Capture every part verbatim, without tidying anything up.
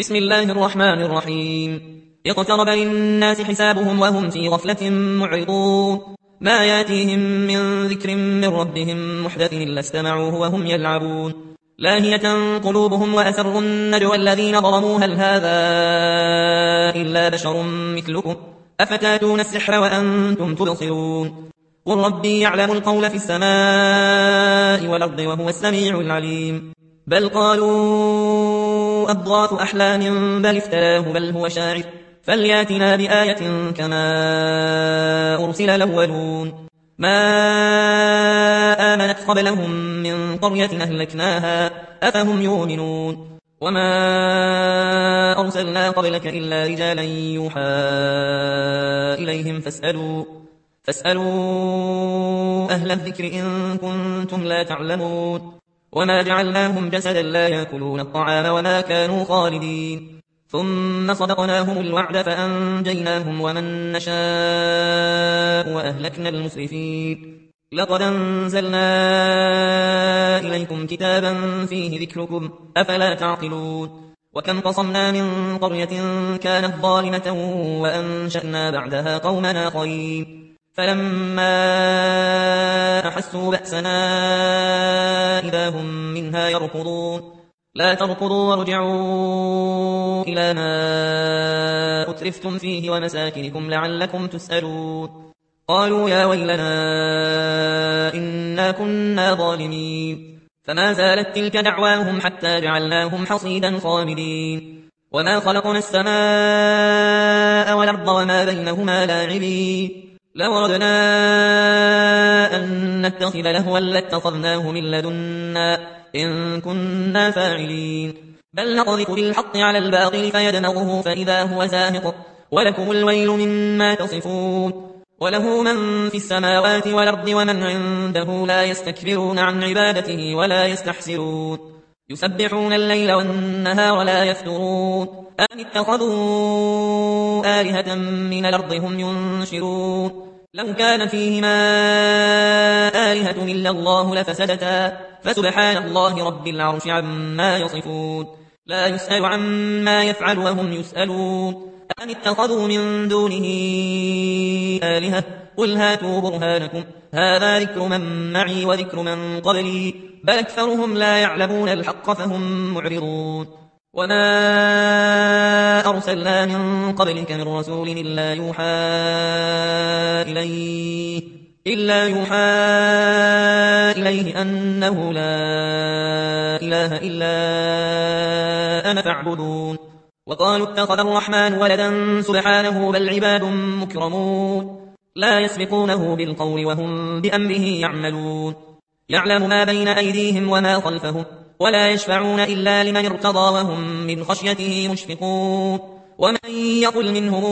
بسم الله الرحمن الرحيم. اقترب للناس حسابهم وهم في غفلة معرضون. ما ياتيهم من ذكر من ربهم محدث إلا استمعوه وهم يلعبون. لاهية قلوبهم وأسروا النجوى الذين ظلموا هل هذا إلا بشر مثلكم أفتاتون السحر وأنتم تبصرون. قل ربي يعلم القول في السماء والأرض وهو السميع العليم. بل قالوا أضغاث أحلام بل افتراه بل هو شاعر فلياتنا بآية كما أرسل الأولون. ما آمنت قبلهم من قرية أهلكناها أفهم يؤمنون. وما أرسلنا قبلك إلا رجالا يوحى إليهم فاسألوا فاسألوا أهل الذكر إن كنتم لا تعلمون. وما جعلناهم جسدا لا يأكلون الطعام وما كانوا خالدين. ثم صدقناهم الوعد فأنجيناهم ومن نشاء وأهلكنا المسرفين. لقد أنزلنا إليكم كتابا فيه ذكركم أفلا تعقلون. وكم قصمنا من قرية كانت ظالمة وأنشأنا بعدها قوما آخرين فلما أحسوا بأسنا إذا هم منها يركضون. لا تركضوا وارجعوا إلى ما أترفتم فيه ومساكنكم لعلكم تسألون. قالوا يا ويلنا إنا كنا ظالمين. فما زالت تلك دعواهم حتى جعلناهم حصيدا خامدين. وما خلقنا السماء والأرض وما بينهما لاعبين. لو أردنا أن نتخذ لهوا لاتخذناه من لدنا إن كنا فاعلين. بل نقذف بالحق على الباطل فيدمغه فإذا هو زاهق ولكم الويل مما تصفون. وله من في السماوات والأرض ومن عنده لا يستكبرون عن عبادته ولا يستحسرون. يسبحون الليل والنهار لا يفترون. أم اتخذوا آلهة من الأرض هم ينشرون. لو كان فيهما آلهة إلا الله لفسدتا فسبحان الله رب العرش عما يصفون. لا يسأل عما يفعل وهم يسألون. أم اتخذوا من دونه آلهة قل هاتوا برهانكم هذا ذكر من معي وذكر من قبلي بل أكثرهم لا يعلمون الحق فهم معرضون. وما أرسلنا من قبلك من رسول إلا يوحى إليه إلا يوحى إليه أنه لا إله إلا أنا فاعبدون. وقالوا اتخذ الرحمن ولدا سبحانه بل عباد مكرمون لا يسبقونه بالقول وهم بأمره يعملون. يعلم ما بين أيديهم وما خلفهم ولا يشفعون إلا لمن ارتضى وهم من خشيته مشفقون. ومن يقل منهم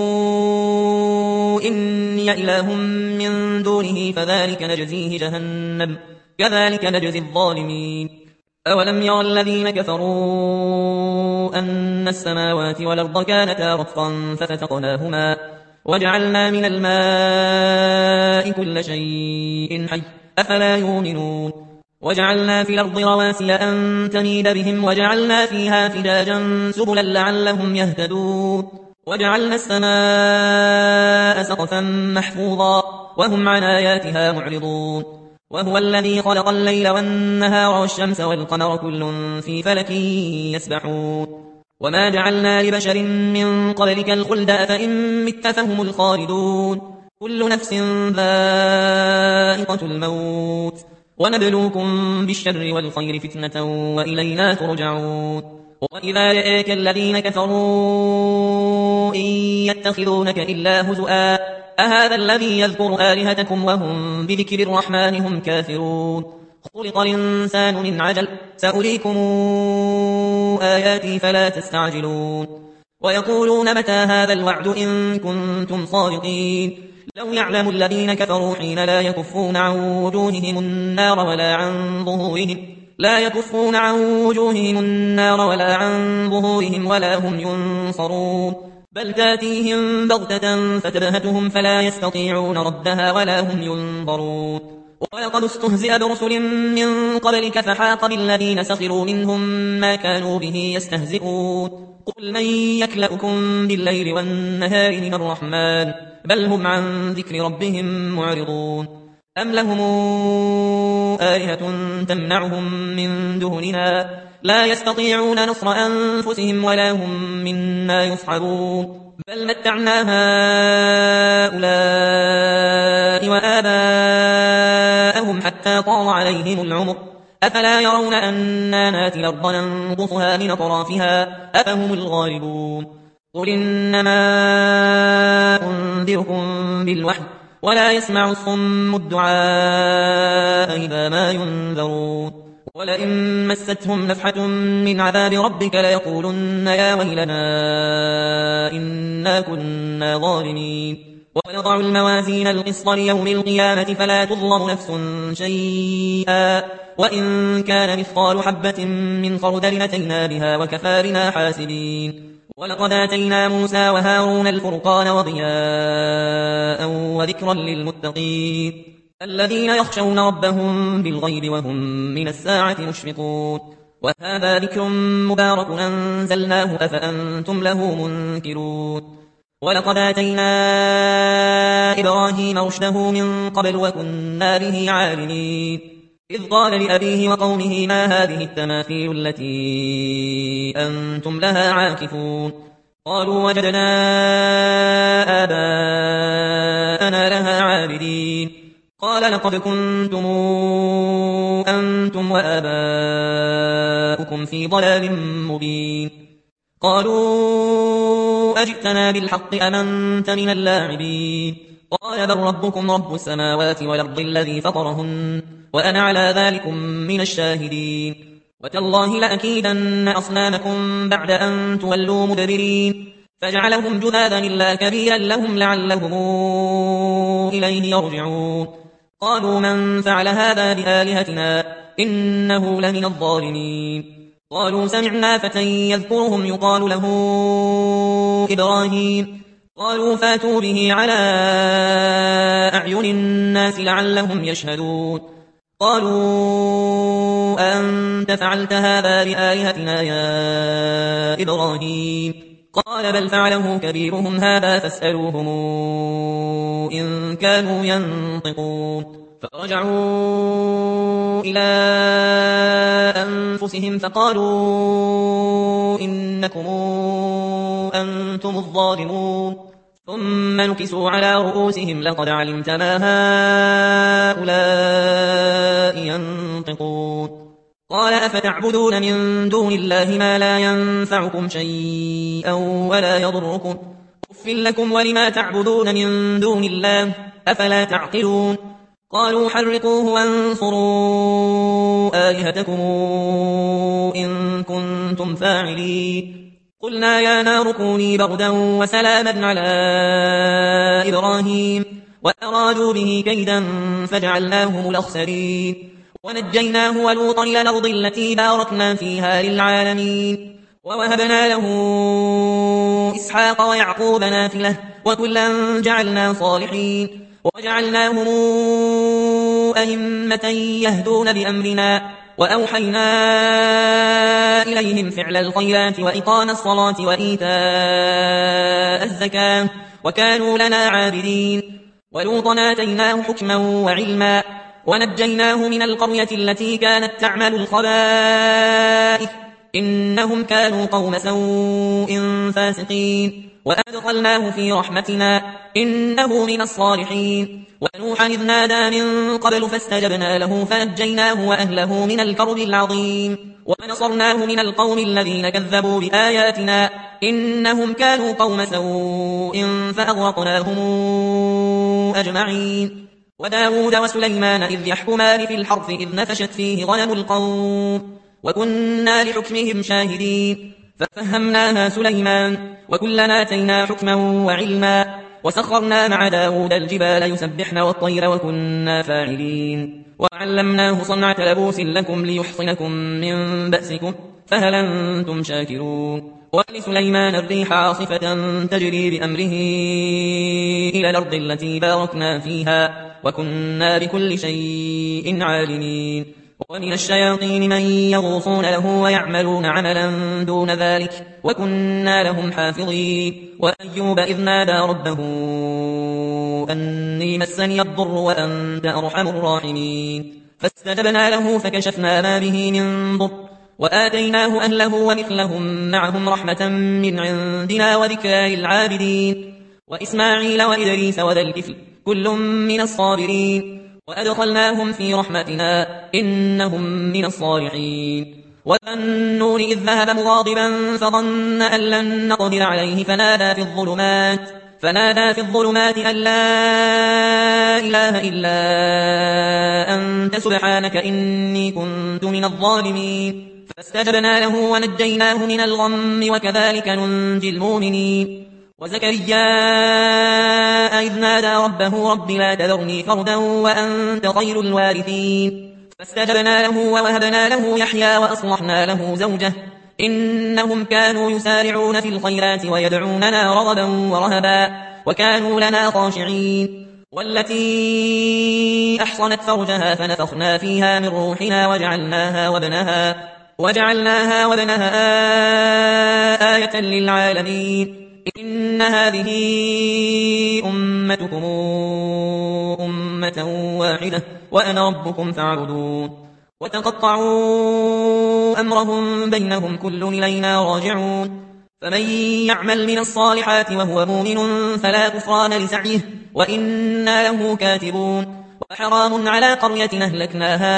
إني إله من دونه فذلك نجزيه جهنم كذلك نجزي الظالمين. أولم يرى الذين كفروا أن السماوات والأرض كانتا رتقا ففتقناهما وجعلنا من الماء كل شيء حي أفلا يؤمنون. وجعلنا في الأرض رواسي أن تميد بهم وجعلنا فيها فجاجا سبلا لعلهم يهتدون. وجعلنا السماء سقفا محفوظا وهم عن آياتها معرضون. وهو الذي خلق الليل والنهار والشمس والقمر كل في فلك يسبحون. وما جعلنا لبشر من قبلك الخلد أفإن مت فهم الخالدون. كل نفس ذائقة الموت ونبلوكم بالشر والخير فتنة وإلينا ترجعون. وإذا رآك الذين كفروا إن يتخذونك إلا هزؤا أهذا الذي يذكر آلهتكم وهم بذكر الرحمن هم كافرون. خلق الإنسان من عجل سأريكم آياتي فلا تستعجلون. ويقولون متى هذا الوعد إن كنتم صادقين. لو يعلم الذين كفروا حين لا يكفون عن وجوههم النار ولا عن ظهورهم لا يكفون عن وجوههم النار ولا عن ظهورهم ولا هم ينصرون. بل تاتيهم بغتة فتبهتهم فلا يستطيعون ردها ولا هم ينظرون. ولقد استهزئ برسل من قبلك فحاق بالذين سخروا منهم ما كانوا به يستهزئون قل من يكلأكم بالليل والنهار من الرحمن بل هم عن ذكر ربهم معرضون أم لهم آلهة تمنعهم من دوننا لا يستطيعون نصر أنفسهم ولا هم منا يصحبون بل متعنا هؤلاء وآباءهم حتى طال عليهم العمر أفلا يرون أنا ناتي الأرض ننقصها من أطرافها أفهم الغالبون قل إنما أنذركم بالوحي ولا يسمع الصم الدعاء إذا ما ينذرون ولئن مستهم نفحة من عذاب ربك ليقولن يا ويلنا إنا كنا ظالمين ونضع الموازين القسط ليوم القيامة فلا تظلم نفس شيئا وإن كان مثقال حبة من خردل أتينا بها وكفى بنا حاسبين ولقد آتينا موسى وهارون الفرقان وضياء وذكرا للمتقين الذين يخشون ربهم بالغيب وهم من الساعة مشفقون وهذا ذكر مبارك أنزلناه أفأنتم له منكرون ولقد آتينا إبراهيم رشده من قبل وكنا به عالمين إذ قال لأبيه وقومه ما هذه التماثيل التي أنتم لها عاكفون قالوا وجدنا آباءنا لها عابدين قال لقد كنتم أنتم وآباؤكم في ضلال مبين قالوا أجئتنا بالحق أم أنت من اللاعبين قال بل ربكم رب السماوات والأرض الذي فطرهن وأنا على ذلكم من الشاهدين وتالله لأكيدن أصنامكم بعد أن تولوا مدبرين فجعلهم جذاذا إلا كبيرا لهم لعلهم إليه يرجعون قالوا من فعل هذا بآلهتنا إنه لمن الظالمين قالوا سمعنا فتى يذكرهم يقال له إبراهيم قالوا فاتوا به على أعين الناس لعلهم يشهدون قالوا أنت فعلت هذا بآلهتنا يا إبراهيم قال بل فعله كبيرهم هذا فاسألوهم إن كانوا ينطقون فرجعوا إلى أنفسهم فقالوا إنكم أنتم الظالمون ثم نكسوا على رؤوسهم لقد علمت ما هؤلاء ينطقون قال أفتعبدون من دون الله ما لا ينفعكم شيئا ولا يضركم أف لكم ولما تعبدون من دون الله أفلا تعقلون قالوا حرقوه وانصروا آلهتكم إن كنتم فاعلين قلنا يا نار كوني بردا وسلاما على إبراهيم وأرادوا به كيدا فجعلناهم الأخسرين ونجيناه ولوطا إلى الأرض التي باركنا فيها للعالمين ووهبنا له إسحاق ويعقوب نافلة وكلا جعلنا صالحين وجعلناهم أئمة يهدون بأمرنا وأوحينا إليهم فعل الخيرات وإقام الصلاة وإيتاء الزكاة وكانوا لنا عابدين ولوطا آتيناه حكما وعلما ونجيناه من القرية التي كانت تعمل الخبائث إنهم كانوا قوم سوء فاسقين وأدخلناه في رحمتنا إنه من الصالحين ونوحا إذ نادى من قبل فاستجبنا له فنجيناه وأهله من الكرب العظيم ونصرناه من القوم الذين كذبوا بآياتنا إنهم كانوا قوم سوء فأغرقناهم أجمعين وداود وسليمان إذ يحكمان في الحرث إذ نفشت فيه غنم القوم وكنا لحكمهم شاهدين ففهمناها سليمان وكلنا آتينا حكما وعلما وسخرنا مع داود الجبال يسبحن والطير وكنا فاعلين وعلمناه صنعة لبوس لكم ليحصنكم من بأسكم فهل أنتم شاكرون ولسليمان الريح عاصفة تجري بأمره إلى الأرض التي باركنا فيها وكنا بكل شيء عالمين. ومن الشياطين من يغوصون له ويعملون عملا دون ذلك وكنا لهم حافظين. وأيوب إذ نادى ربه أني مسني الضر وأنت أرحم الراحمين فاستجبنا له فكشفنا ما به من ضر وآتيناه أهله ومثلهم معهم رحمة من عندنا وذكرى للعابدين. وإسماعيل وإدريس وذا الكفل كل من الصابرين وأدخلناهم في رحمتنا إنهم من الصالحين. وذا النون إذ ذهب مغاضبا فظن أن لن نقدر عليه فنادى في الظلمات فنادى في الظلمات أن لا إله إلا أنت سبحانك إني كنت من الظالمين فاستجبنا له ونجيناه من الغم وكذلك ننجي المؤمنين. وزكريا إذ نادى ربه رب لا تذرني فردا وأنت خير الوارثين فاستجبنا له ووهبنا له يحيى وأصلحنا له زوجه إنهم كانوا يسارعون في الخيرات ويدعوننا رغبا ورهبا وكانوا لنا خاشعين. والتي أحصنت فرجها فنفخنا فيها من روحنا وجعلناها وابنها وجعلناها وابنها آية للعالمين. إن هذه أمتكم أمة واحدة وأنا ربكم فاعبدون. وتقطعوا أمرهم بينهم كل إلينا راجعون. فمن يعمل من الصالحات وهو مؤمن فلا كفران لسعيه وإنا له كاتبون. وحرام على قرية أهلكناها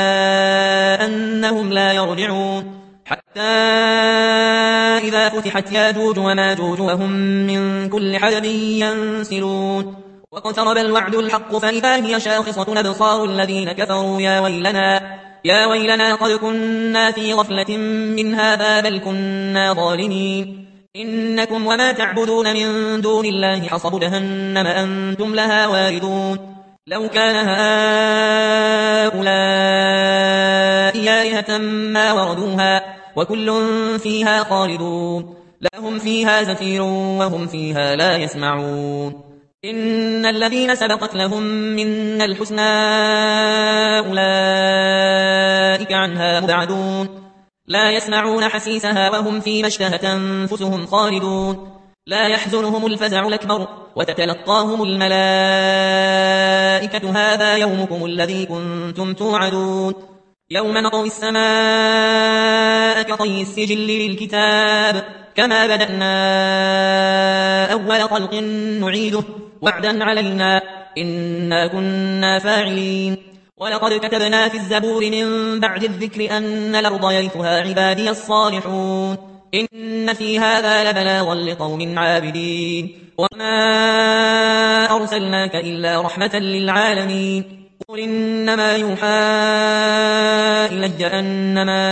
أنهم لا يرجعون حتى إذا فتحت ياجوج وماجوج وهم من كل حدب ينسلون. واقترب الوعد الحق فإذا هي شاخصة أبصار الذين كفروا يا ويلنا يا ويلنا قد كنا في غفلة من هذا بل كنا ظالمين. إنكم وما تعبدون من دون الله حصب جهنم أنتم لها واردون. لو كان هؤلاء آلهة ما وردوها وكل فيها خالدون لهم فيها زفير وهم فيها لا يسمعون. إن الذين سبقت لهم من الحسنى أولئك عنها مبعدون لا يسمعون حسيسها وهم فيما اشتهت أنفسهم خالدون. لا يحزنهم الفزع الأكبر وتتلقاهم الملائكة هذا يومكم الذي كنتم توعدون. يوم نطوي السماء كطي السجل للكتاب كما بدأنا أول خلق نعيده وعدا علينا إنا كنا فاعلين. ولقد كتبنا في الزبور من بعد الذكر أن الأرض يرثها عبادي الصالحون إن في هذا لبلاغا لقوم عابدين. وما أرسلناك إلا رحمة للعالمين. قل إنما يوحى إلي أنما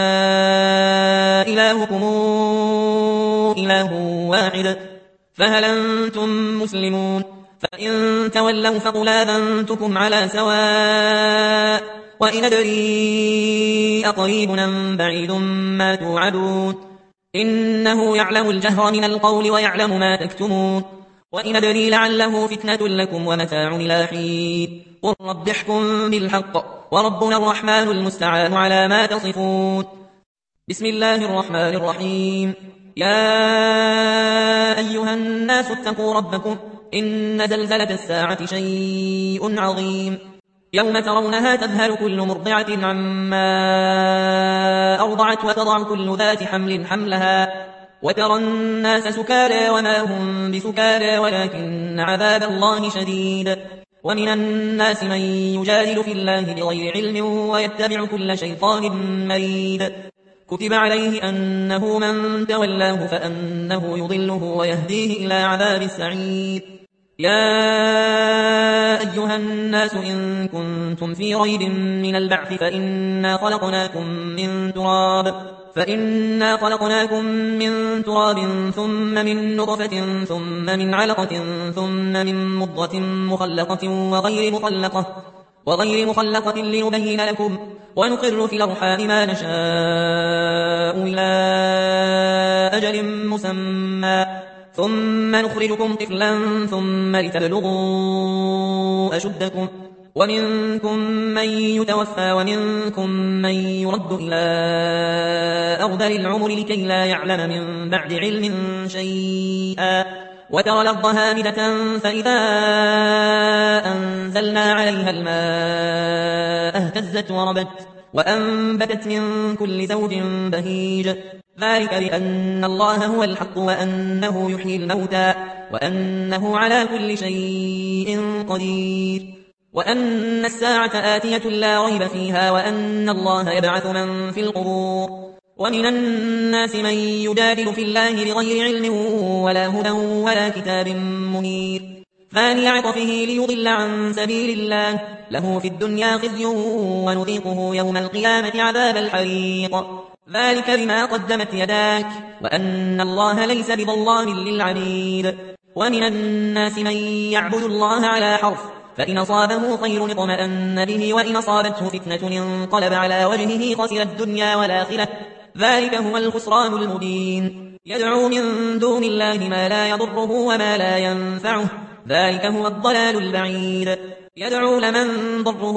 إلهكم إله واحد فهل أنتم مسلمون؟ فإن تولوا فقل آذنتكم على سواء وإن أدري أقريب أم بعيد ما توعدون إنه يعلم الجهر من القول ويعلم ما تكتمون. وإن أدري لعله فتنة لكم ومتاع إلى حين قل رب احكم بالحق وربنا الرحمن المستعان على ما تصفون. بسم الله الرحمن الرحيم. يا أيها الناس اتقوا ربكم إن زلزلة الساعة شيء عظيم يوم ترونها تذهل كل مرضعة عما أرضعت وتضع كل ذات حمل حملها وترى الناس سكارى وما هم بسكارى ولكن عذاب الله شديد. ومن الناس من يجادل في الله بغير علم ويتبع كل شيطان مريد كتب عليه أنه من تولاه فأنه يضله ويهديه إلى عذاب السعير. يا أيها الناس إن كنتم في ريب من البعث فإنا خلقناكم من تراب فإنا خلقناكم من تراب ثم من نطفة ثم من علقة ثم من مضغة مخلقة وغير مخلقة وغير مخلقة لنبين لكم ونقر في الأرحام ما نشاء إلى أجل مسمى ثم نخرجكم طفلا ثم لتبلغوا أشدكم ومنكم من يتوفى ومنكم من يرد إلى أرذل العمر لكي لا يعلم من بعد علم شيئا وترى الأرض هامدة فإذا أنزلنا عليها الماء اهتزت وربت وأنبتت من كل زوج بهيج ذلك بأن الله هو الحق وأنه يحيي الموتى وأنه على كل شيء قدير وأن الساعة آتية لا ريب فيها وأن الله يبعث من في القبور ومن الناس من يجادل في الله بغير علم ولا هدى ولا كتاب منير ثاني عطفه ليضل عن سبيل الله له في الدنيا خزي ونذيقه يوم القيامة عذاب الحريق ذلك بما قدمت يداك وأن الله ليس بظلام للعبيد ومن الناس من يعبد الله على حرف فإن أصابه خير اطمأن به وإن أصابته فتنة انقلب على وجهه خسر الدنيا والآخرة ذلك هو الخسران المبين يدعو من دون الله ما لا يضره وما لا ينفعه ذلك هو الضلال البعيد يدعو لمن ضره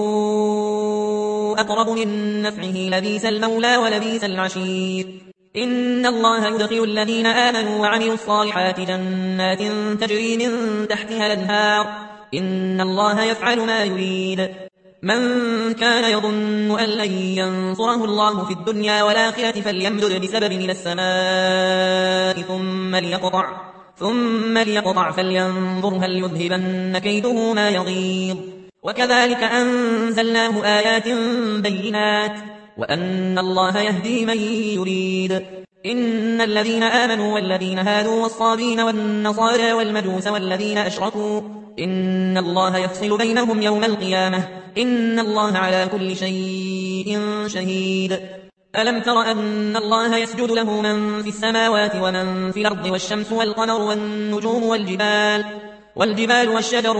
أقرب من نفعه لبيس المولى ولبيس العشير إن الله يدخل الذين آمنوا وعملوا الصالحات جنات تجري من تحتها الأنهار إن الله يفعل ما يريد من كان يظن أن لن ينصره الله في الدنيا والآخرة فليمدد بسبب من السماء ثم ليقطع ثم ليقطع فلينظر هل يذهبن كيده ما يغيظ وكذلك أنزلناه آيات بينات وأن الله يهدي من يريد إن الذين آمنوا والذين هادوا والصابين والنصارى والمجوس والذين أشركوا إن الله يفصل بينهم يوم القيامة إن الله على كل شيء شهيد ألم تر أن الله يسجد له من في السماوات ومن في الأرض والشمس والقمر والنجوم والجبال والجبال والشجر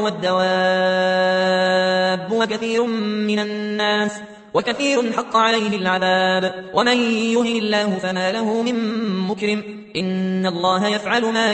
والدواب وكثير من الناس وكثير حق عليه العذاب ومن يهن الله فما له من مكرم إن الله يفعل ما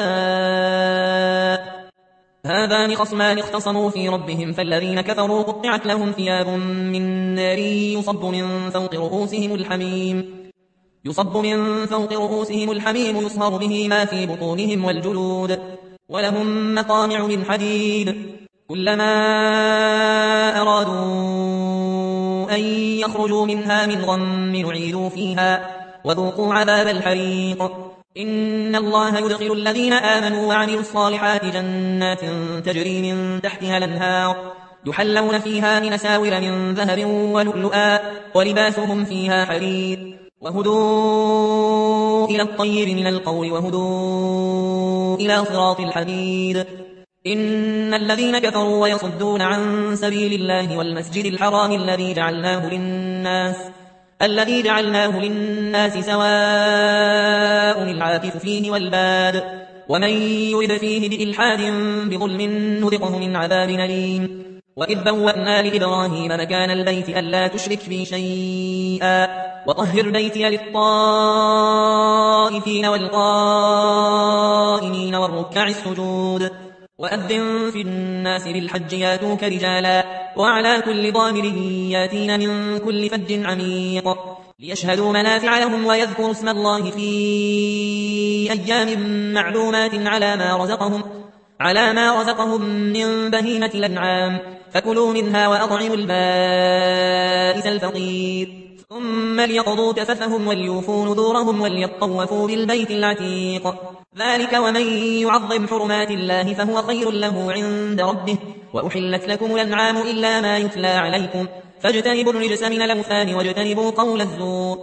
يشاء هذان خصمان اختصموا في ربهم فالذين كفروا قطعت لهم ثياب من نار يصب من فوق رؤوسهم الحميم يصب من فوق رؤوسهم الحميم يصهر به ما في بطونهم والجلود ولهم مقامع من حديد كلما أرادوا أن يخرجوا منها من غم نعيدوا فيها وذوقوا عذاب الحريق إن الله يدخل الذين آمنوا وعملوا الصالحات جنات تجري من تحتها الأنهار يحلون فيها من أساور من ذهب ولؤلؤا ولباسهم فيها حرير وهدوا إلى الطيب من القول وهدوا إلى صراط الحميد إن الذين كفروا ويصدون عن سبيل الله والمسجد الحرام الذي جعلناه للناس الذي جعلناه للناس سواء العاكف فيه والباد ومن يرد فيه بإلحاد بظلم نذقه من عذاب أليم وإذ بوأنا لإبراهيم مكان البيت ألا تشرك بي شيئا وطهر بيتي للطائفين والقائمين والركع السجود وأذن في الناس بالحج ياتوك رجالا وعلى كل ضامر ياتين من كل فج عميق ليشهدوا منافع لهم ويذكروا اسم الله في أيام معلومات على ما رزقهم على ما رزقهم من بهيمة الأنعام فكلوا منها وأطعموا البائس الفقير ثم ليقضوا تفثهم وليوفوا نذورهم وليطوفوا بالبيت العتيق ذلك ومن يعظم حرمات الله فهو خير له عند ربه وأحلت لكم الأنعام إلا ما يتلى عليكم فاجتنبوا الرجس من الأوثان واجتنبوا قول الزور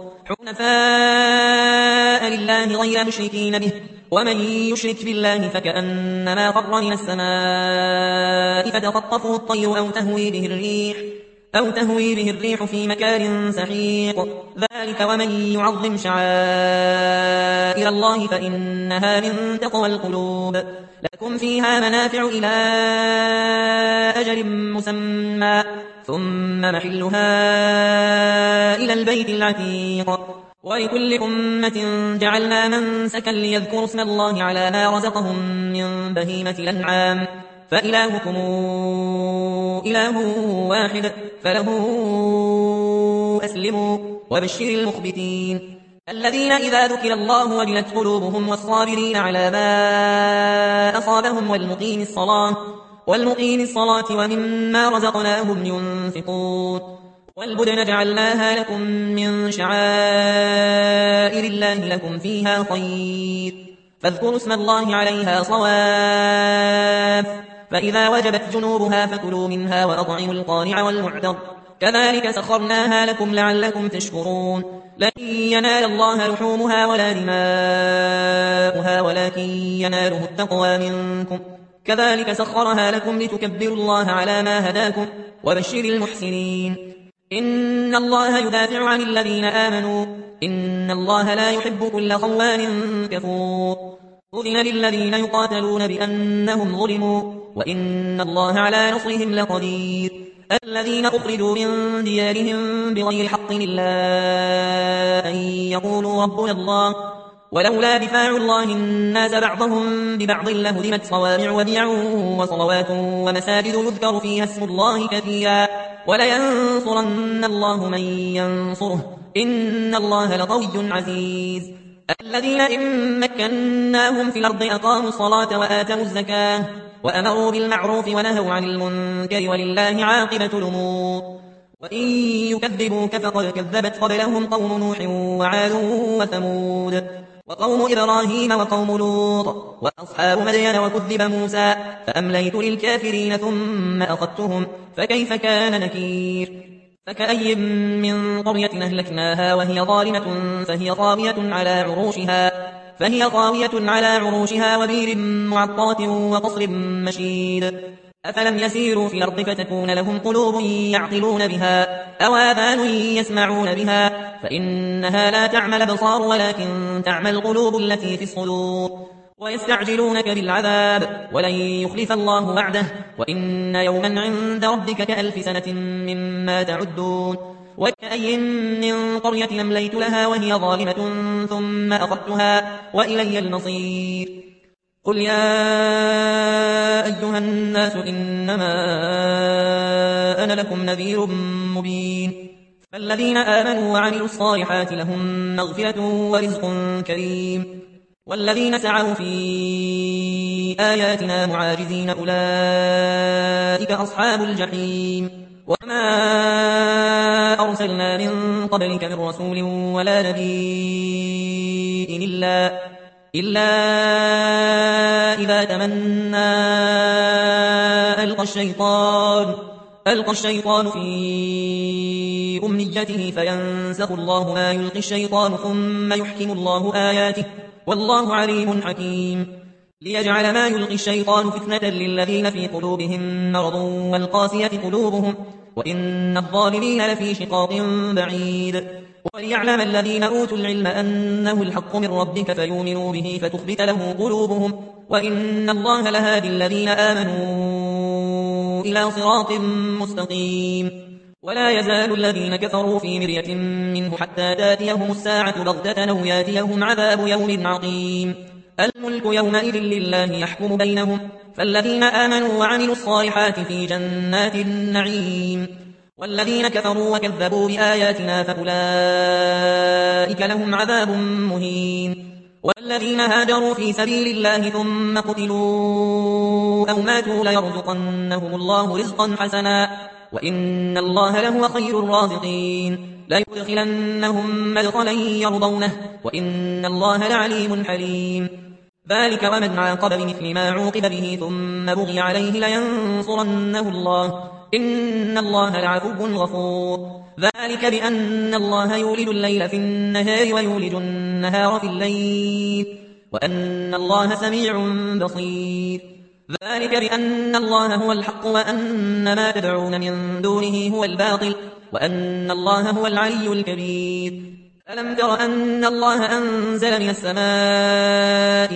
حنفاء لله غير مشركين به ومن يشرك بالله فكأنما خر من السماء فتخطفه الطير أو تهوي به الريح أو تهوي به الريح في مكان سحيق ذلك ومن يعظم شعائر الله فإنها من تقوى القلوب لكم فيها منافع إلى أجل مسمى ثم محلها إلى البيت العتيق ولكل أمة جعلنا منسكا ليذكروا اسم الله على ما رزقهم من بهيمة الأنعام فإلهكم إله واحد فله أسلموا وبشر المخبتين الذين إذا ذكر الله وجلت قلوبهم والصابرين على ما أصابهم والمقيم الصلاة والمقيم الصلاة ومما رزقناهم ينفقون والبدن جعلناها لكم من شعائر الله لكم فيها خير فاذكروا اسم الله عليها صواف فإذا وجبت جنوبها فكلوا منها وأطعموا القانع والمعتر كذلك سخرناها لكم لعلكم تشكرون لن ينال الله لحومها ولا دماؤها ولكن يناله التقوى منكم كذلك سخرها لكم لتكبروا الله على ما هداكم وبشر المحسنين إن الله يدافع عن الذين آمنوا إن الله لا يحب كل خوان كفور أذن للذين يقاتلون بأنهم ظلموا وإن الله على نصرهم لقدير الذين أخرجوا من ديارهم بغير حق إلا أن يقولوا ربنا الله ولولا دفاع الله الناس بعضهم ببعض لهدمت صوامع وبيع وصلوات ومساجد يذكر فيها اسم الله كثيرا ولينصرن الله من ينصره إن الله لقوي عزيز الذين إن مكناهم في الأرض أقاموا الصلاة وآتوا الزكاة وأمروا بالمعروف ونهوا عن المنكر ولله عاقبة الأمور وإن يكذبوك فقد كذبت قبلهم قوم نوح وعاد وثمود وقوم إبراهيم وقوم لوط وأصحاب مدين وكذب موسى فأمليت للكافرين ثم أخذتهم فكيف كان نكير فكأي من قرية أهلكناها وهي ظالمة فهي خاوية على عروشها فهي خاوية على عروشها وبير معطلة وقصر مشيد أفلم يسيروا في الأرض فتكون لهم قلوب يعقلون بها أو آذان يسمعون بها فإنها لا تعمى الأبصار ولكن تعمى القلوب التي في الصدور ويستعجلونك بالعذاب ولن يخلف الله وعده وإن يوما عند ربك كألف سنة مما تعدون وكأي من قرية أمليت لها وهي ظالمة ثم أخذتها وإلي المصير قل يا أيها الناس إنما أنا لكم نذير مبين فالذين آمنوا وعملوا الصالحات لهم مغفرة ورزق كريم والذين سعوا في آياتنا معاجزين أولئك أصحاب الجحيم وما أرسلنا من قبلك من رسول ولا نبي إلا إلا إذا تمنى ألقى الشيطان ألقى الشيطان في أمنيته فينسخ الله ما يلقي الشيطان ثم يحكم الله آياته والله عليم حكيم ليجعل ما يلقي الشيطان فتنة للذين في قلوبهم مرض والقاسية قلوبهم وإن الظالمين لفي شقاق بعيد وليعلم الذين أوتوا العلم أنه الحق من ربك فيؤمنوا به فتخبت له قلوبهم وإن الله لهادي الذين آمنوا إلى صراط مستقيم ولا يزال الذين كفروا في مرية منه حتى تاتيهم الساعة بغتة أو ياتيهم عذاب يوم عقيم الملك يومئذ لله يحكم بينهم فالذين آمنوا وعملوا الصالحات في جنات النعيم والذين كفروا وكذبوا بآياتنا فأولئك لهم عذاب مهين والذين هاجروا في سبيل الله ثم قتلوا أو ماتوا ليرزقنهم الله رزقا حسنا وإن الله لهو خير الرازقين ليدخلنهم مدخلا يرضونه وإن الله لعليم حليم ذلك ومن عاقب بمثل ما عوقب به ثم بغي عليه لينصرنه الله إن الله لعفو غفور ذلك بأن الله يولد الليل في النهار ويولد النهار في الليل وأن الله سميع بصير ذلك بأن الله هو الحق وأن ما تدعون من دونه هو الباطل وأن الله هو العلي الكبير ألم تر أن الله أنزل من السماء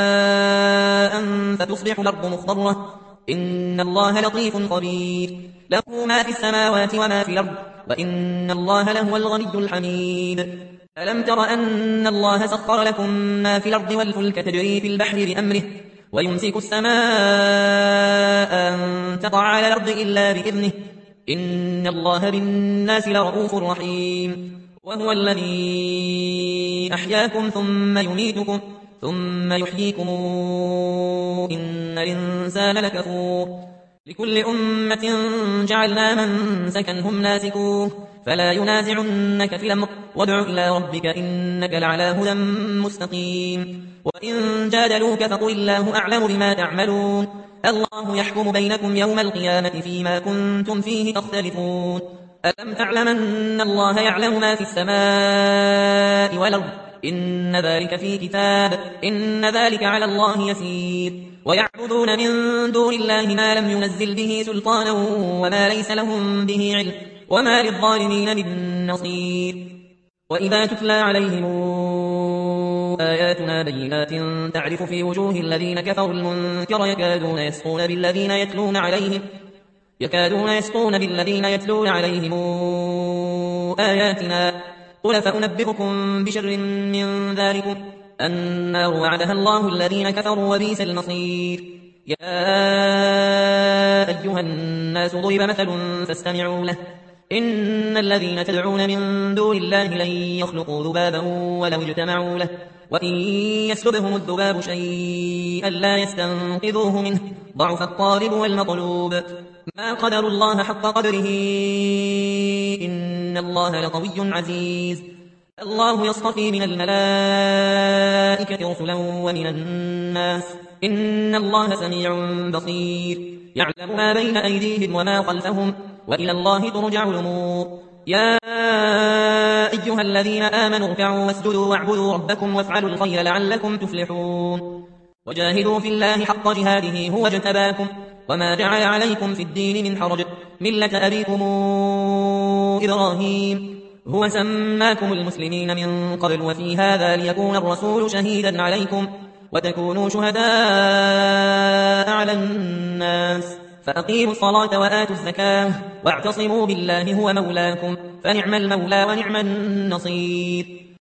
ماء فتصبح الأرض مخضرة إن الله لطيف خبير له ما في السماوات وما في الأرض وإن الله لهو الغني الحميد ألم تر أن الله سخر لكم ما في الأرض والفلك تجري في البحر بأمره ويمسك السماء أن تقع على الأرض إلا بإذنه إن الله بالناس لرؤوف رحيم وهو الذي أحياكم ثم يميتكم ثم يحييكم إن الإنسان لكفور لكل أمة جعلنا منسكا هم ناسكوه فلا ينازعنك في الأمر وادع إلى ربك إنك لعلى هدى مستقيم وإن جادلوك فقل الله أعلم بما تعملون الله يحكم بينكم يوم القيامة فيما كنتم فيه تختلفون ألم تعلم أن الله يعلم ما في السماء والأرض إن ذلك في كتاب إن ذلك على الله يسير ويعبدون من دون الله ما لم ينزل به سلطانا وما ليس لهم به علم وما للظالمين من نصير وإذا تتلى عليهم آياتنا بينات تعرف في وجوه الذين كفروا المنكر يكادون يسقون بالذين يتلون عليهم يكادون يسقون بالذين يتلون عليهم آياتنا قل فأنبئكم بشر من ذلكم النار وعدها الله الذين كفروا وبئس المصير يا أيها الناس ضرب مثل فاستمعوا له إن الذين تدعون من دون الله لن يخلقوا ذبابا ولو اجتمعوا له وإن يسلبهم الذباب شيئا لا يستنقذوه منه ضعف الطالب والمطلوب ما قدر الله حق قدره إن الله لقوي عزيز الله يصطفي من الملائكة رسلا ومن الناس إن الله سميع بصير يعلم ما بين أيديهم وما خلفهم وإلى الله ترجع الأمور يا أيها الذين آمنوا اركعوا واسجدوا واعبدوا ربكم وافعلوا الخير لعلكم تفلحون وجاهدوا في الله حق جهاده هو اجتباكم وما جعل عليكم في الدين من حرج ملة أبيكم إبراهيم هو سماكم المسلمين من قبل وفي هذا ليكون الرسول شهيدا عليكم وتكونوا شهداء على الناس فأقيموا الصلاة وآتوا الزكاة واعتصموا بالله هو مولاكم فنعم المولى ونعم النصير